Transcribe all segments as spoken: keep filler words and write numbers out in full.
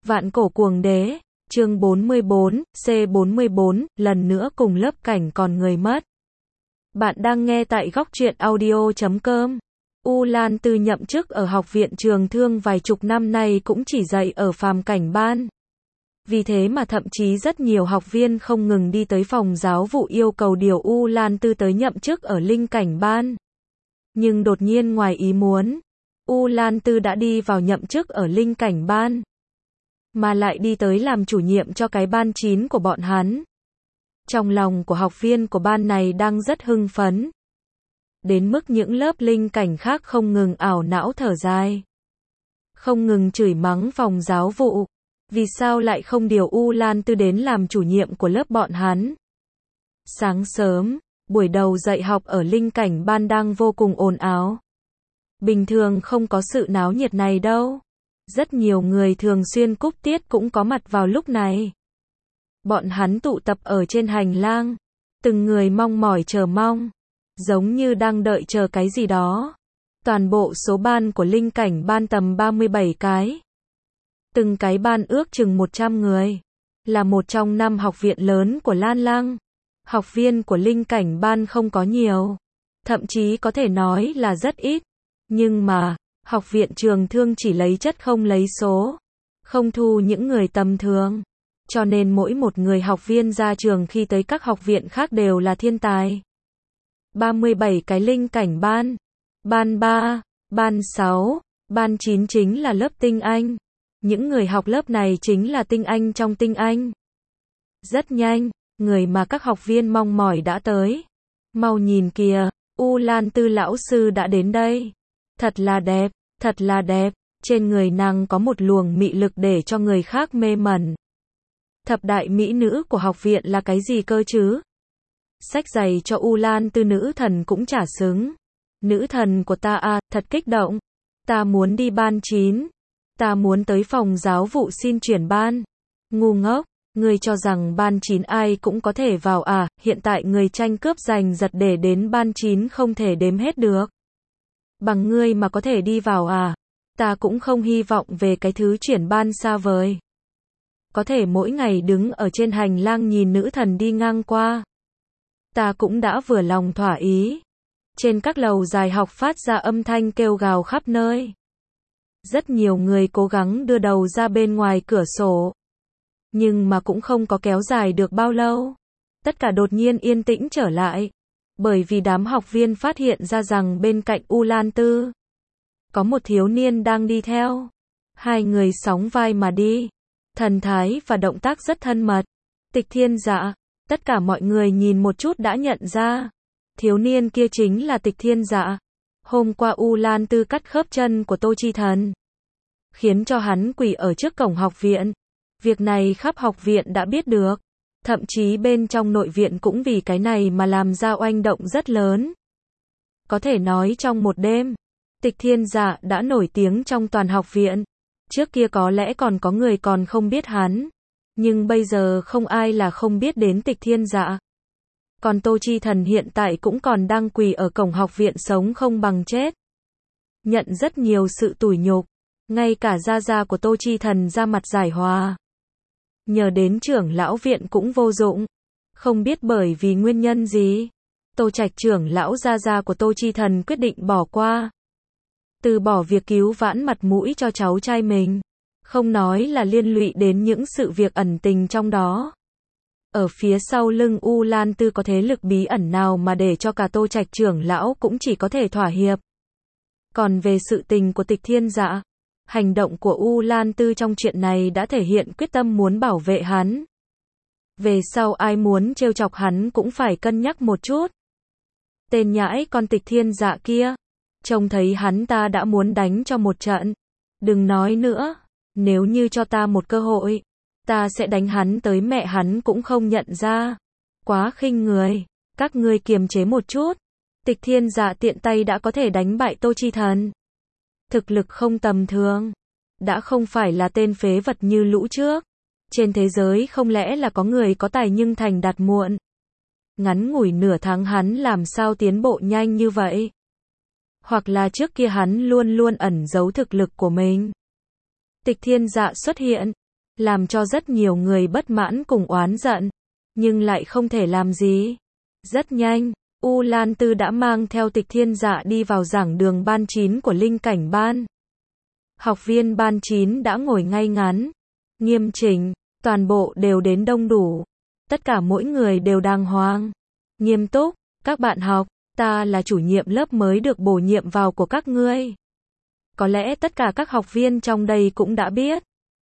Vạn cổ cuồng đế, chương bốn mươi bốn, C bốn mươi bốn, lần nữa cùng lớp cảnh còn người mất. Bạn đang nghe tại góc truyện audio chấm com. U Lan Tư nhậm chức ở Học viện Trường Thương vài chục năm nay cũng chỉ dạy ở phàm cảnh ban. Vì thế mà thậm chí rất nhiều học viên không ngừng đi tới phòng giáo vụ yêu cầu điều U Lan Tư tới nhậm chức ở linh cảnh ban. Nhưng đột nhiên ngoài ý muốn, U Lan Tư đã đi vào nhậm chức ở linh cảnh ban, mà lại đi tới làm chủ nhiệm cho cái ban chín của bọn hắn. Trong lòng của học viên của ban này đang rất hưng phấn, đến mức những lớp linh cảnh khác không ngừng ảo não thở dài, không ngừng chửi mắng phòng giáo vụ, vì sao lại không điều U Lan Tư đến làm chủ nhiệm của lớp bọn hắn. Sáng sớm, buổi đầu dạy học ở linh cảnh ban đang vô cùng ồn ào. Bình thường không có sự náo nhiệt này đâu. Rất nhiều người thường xuyên cúp tiết cũng có mặt vào lúc này. Bọn hắn tụ tập ở trên hành lang, từng người mong mỏi chờ mong, giống như đang đợi chờ cái gì đó. Toàn bộ số ban của linh cảnh ban tầm ba mươi bảy cái. Từng cái ban ước chừng một trăm người. Là một trong năm học viện lớn của Lan Lăng. Học viên của linh cảnh ban không có nhiều. Thậm chí có thể nói là rất ít. Nhưng mà, Học viện Trường Thương chỉ lấy chất không lấy số. Không thu những người tầm thường. Cho nên mỗi một người học viên ra trường khi tới các học viện khác đều là thiên tài. ba mươi bảy cái linh cảnh ban. Ban ba, ban sáu, ban chín chính là lớp tinh anh. Những người học lớp này chính là tinh anh trong tinh anh. Rất nhanh, người mà các học viên mong mỏi đã tới. Mau nhìn kìa, U Lan Tư lão sư đã đến đây. Thật là đẹp, thật là đẹp, trên người nàng có một luồng mị lực để cho người khác mê mẩn. Thập đại mỹ nữ của học viện là cái gì cơ chứ? Xách giày cho U Lan Tư nữ thần cũng chả xứng. Nữ thần của ta à, thật kích động. Ta muốn đi ban chín. Ta muốn tới phòng giáo vụ xin chuyển ban. Ngu ngốc, ngươi cho rằng ban chín ai cũng có thể vào à, hiện tại người tranh cướp giành giật để đến ban chín không thể đếm hết được. Bằng ngươi mà có thể đi vào à, ta cũng không hy vọng về cái thứ chuyển ban xa vời. Có thể mỗi ngày đứng ở trên hành lang nhìn nữ thần đi ngang qua. Ta cũng đã vừa lòng thỏa ý. Trên các lầu dài học phát ra âm thanh kêu gào khắp nơi. Rất nhiều người cố gắng đưa đầu ra bên ngoài cửa sổ. Nhưng mà cũng không có kéo dài được bao lâu. Tất cả đột nhiên yên tĩnh trở lại. Bởi vì đám học viên phát hiện ra rằng bên cạnh U Lan Tư có một thiếu niên đang đi theo. Hai người sóng vai mà đi. Thần thái và động tác rất thân mật. Tịch Thiên Dạ. Tất cả mọi người nhìn một chút đã nhận ra. Thiếu niên kia chính là Tịch Thiên Dạ. Hôm qua U Lan Tư cắt khớp chân của Tô Chi Thần, khiến cho hắn quỳ ở trước cổng học viện. Việc này khắp học viện đã biết được. Thậm chí bên trong nội viện cũng vì cái này mà làm ra oanh động rất lớn. Có thể nói trong một đêm, Tịch Thiên Dạ đã nổi tiếng trong toàn học viện. Trước kia có lẽ còn có người còn không biết hắn. Nhưng bây giờ không ai là không biết đến Tịch Thiên Dạ. Còn Tô Chi Thần hiện tại cũng còn đang quỳ ở cổng học viện sống không bằng chết. Nhận rất nhiều sự tủi nhục. Ngay cả gia gia của Tô Chi Thần ra mặt giải hòa. Nhờ đến trưởng lão viện cũng vô dụng. Không biết bởi vì nguyên nhân gì. Tô Trạch trưởng lão gia gia của Tô Chi Thần quyết định bỏ qua. Từ bỏ việc cứu vãn mặt mũi cho cháu trai mình. Không nói là liên lụy đến những sự việc ẩn tình trong đó. Ở phía sau lưng U Lan Tư có thế lực bí ẩn nào mà để cho cả Tô Trạch trưởng lão cũng chỉ có thể thỏa hiệp. Còn về sự tình của Tịch Thiên Dạ, hành động của U Lan Tư trong chuyện này đã thể hiện quyết tâm muốn bảo vệ hắn. Về sau ai muốn trêu chọc hắn cũng phải cân nhắc một chút. Tên nhãi con Tịch Thiên Dạ kia, trông thấy hắn ta đã muốn đánh cho một trận. Đừng nói nữa, nếu như cho ta một cơ hội, ta sẽ đánh hắn tới mẹ hắn cũng không nhận ra. Quá khinh người, các ngươi kiềm chế một chút. Tịch Thiên Dạ tiện tay đã có thể đánh bại Tô Chi Thần. Thực lực không tầm thường. Đã không phải là tên phế vật như lũ trước. Trên thế giới không lẽ là có người có tài nhưng thành đạt muộn. Ngắn ngủi nửa tháng hắn làm sao tiến bộ nhanh như vậy? Hoặc là trước kia hắn luôn luôn ẩn giấu thực lực của mình. Tịch Thiên Dạ xuất hiện. làm cho rất nhiều người bất mãn cùng oán giận, nhưng lại không thể làm gì. Rất nhanh, U Lan Tư đã mang theo Tịch Thiên Dạ đi vào giảng đường ban chín của Linh Cảnh Ban. Học viên ban chín đã ngồi ngay ngắn, nghiêm chỉnh, toàn bộ đều đến đông đủ. Tất cả mỗi người đều đàng hoàng, nghiêm túc. Các bạn học, ta là chủ nhiệm lớp mới được bổ nhiệm vào của các ngươi. Có lẽ tất cả các học viên trong đây cũng đã biết.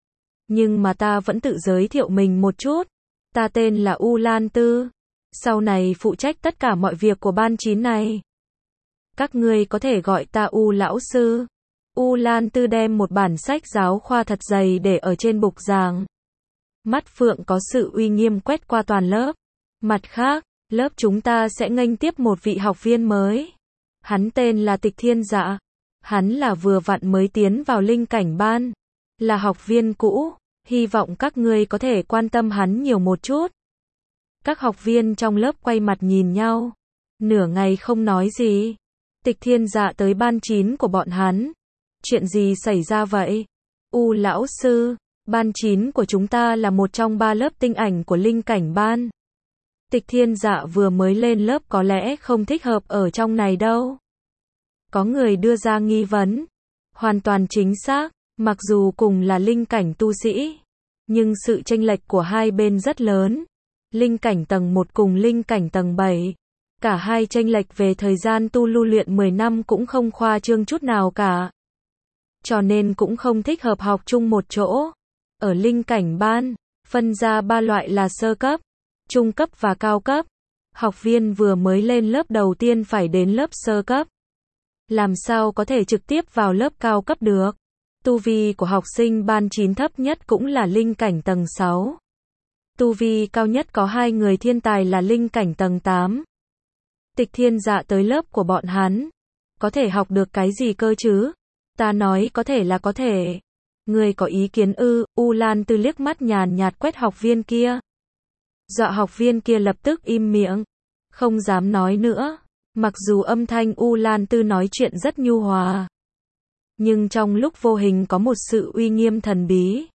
Nhưng mà ta vẫn tự giới thiệu mình một chút. Ta tên là U Lan Tư. Sau này phụ trách tất cả mọi việc của ban chín này. Các ngươi có thể gọi ta U lão sư. U Lan Tư đem một bản sách giáo khoa thật dày để ở trên bục giảng. Mắt phượng có sự uy nghiêm quét qua toàn lớp. Mặt khác, lớp chúng ta sẽ nghênh tiếp một vị học viên mới. Hắn tên là Tịch Thiên Dạ. Hắn là vừa vặn mới tiến vào Linh Cảnh Ban. Là học viên cũ. Hy vọng các ngươi có thể quan tâm hắn nhiều một chút. Các học viên trong lớp quay mặt nhìn nhau. Nửa ngày không nói gì. Tịch Thiên Dạ tới ban chín của bọn hắn. Chuyện gì xảy ra vậy? U lão sư, ban chín của chúng ta là một trong ba lớp tinh ảnh của Linh Cảnh Ban. Tịch Thiên Dạ vừa mới lên lớp có lẽ không thích hợp ở trong này đâu. Có người đưa ra nghi vấn. Hoàn toàn chính xác, mặc dù cùng là linh cảnh tu sĩ, nhưng sự chênh lệch của hai bên rất lớn. Linh cảnh tầng một cùng linh cảnh tầng bảy. Cả hai chênh lệch về thời gian tu lưu luyện mười năm cũng không khoa trương chút nào cả. Cho nên cũng không thích hợp học chung một chỗ. Ở Linh Cảnh Ban, phân ra ba loại là sơ cấp, trung cấp và cao cấp. Học viên vừa mới lên lớp đầu tiên phải đến lớp sơ cấp. Làm sao có thể trực tiếp vào lớp cao cấp được? Tu vi của học sinh ban chín thấp nhất cũng là linh cảnh tầng sáu. Tu vi cao nhất có hai người thiên tài là linh cảnh tầng tám. Tịch Thiên Dạ tới lớp của bọn hắn. Có thể học được cái gì cơ chứ? Ta nói có thể là có thể. Người có ý kiến ư? U Lan Tư liếc mắt nhàn nhạt quét học viên kia. Dọa học viên kia lập tức im miệng. Không dám nói nữa. Mặc dù âm thanh U Lan Tư nói chuyện rất nhu hòa. Nhưng trong lúc vô hình có một sự uy nghiêm thần bí.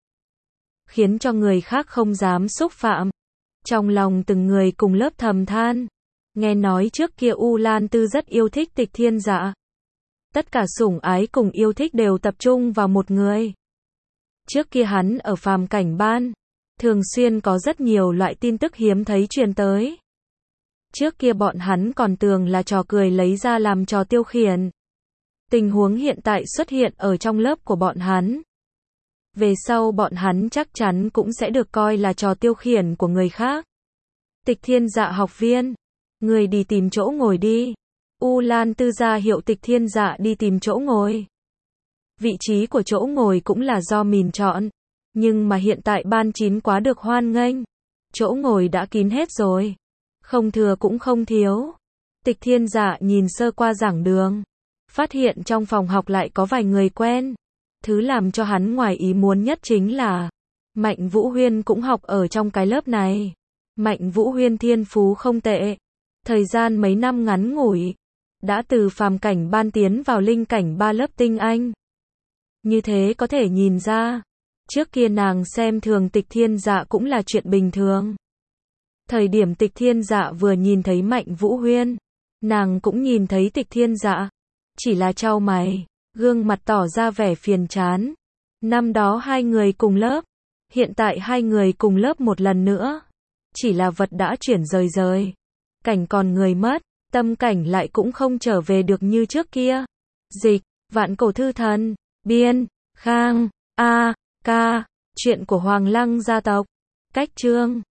Khiến cho người khác không dám xúc phạm. Trong lòng từng người cùng lớp thầm than. Nghe nói trước kia U Lan Tư rất yêu thích Tịch Thiên Dạ. Tất cả sủng ái cùng yêu thích đều tập trung vào một người. Trước kia hắn ở phàm cảnh ban, thường xuyên có rất nhiều loại tin tức hiếm thấy truyền tới. Trước kia bọn hắn còn tưởng là trò cười lấy ra làm trò tiêu khiển. Tình huống hiện tại xuất hiện ở trong lớp của bọn hắn. Về sau bọn hắn chắc chắn cũng sẽ được coi là trò tiêu khiển của người khác. Tịch Thiên Dạ học viên, người đi tìm chỗ ngồi đi. U Lan Tư ra hiệu Tịch Thiên Dạ đi tìm chỗ ngồi. Vị trí của chỗ ngồi cũng là do mình chọn. Nhưng mà hiện tại ban chín quá được hoan nghênh. Chỗ ngồi đã kín hết rồi. Không thừa cũng không thiếu. Tịch Thiên Dạ nhìn sơ qua giảng đường. Phát hiện trong phòng học lại có vài người quen. Thứ làm cho hắn ngoài ý muốn nhất chính là Mạnh Vũ Huyên cũng học ở trong cái lớp này. Mạnh Vũ Huyên thiên phú không tệ. Thời gian mấy năm ngắn ngủi. Đã từ phàm cảnh ban tiến vào linh cảnh ba lớp tinh anh. Như thế có thể nhìn ra. Trước kia nàng xem thường Tịch Thiên Dạ cũng là chuyện bình thường. Thời điểm Tịch Thiên Dạ vừa nhìn thấy Mạnh Vũ Huyên. Nàng cũng nhìn thấy Tịch Thiên Dạ. Chỉ là chau mày. Gương mặt tỏ ra vẻ phiền chán. Năm đó hai người cùng lớp. Hiện tại hai người cùng lớp một lần nữa. Chỉ là vật đã chuyển rời rời. Cảnh còn người mất. Tâm cảnh lại cũng không trở về được như trước kia. Dịch, Vạn Cổ Thư Thần, biên, Khang, A, Ca, chuyện của Hoàng Lăng gia tộc. Cách chương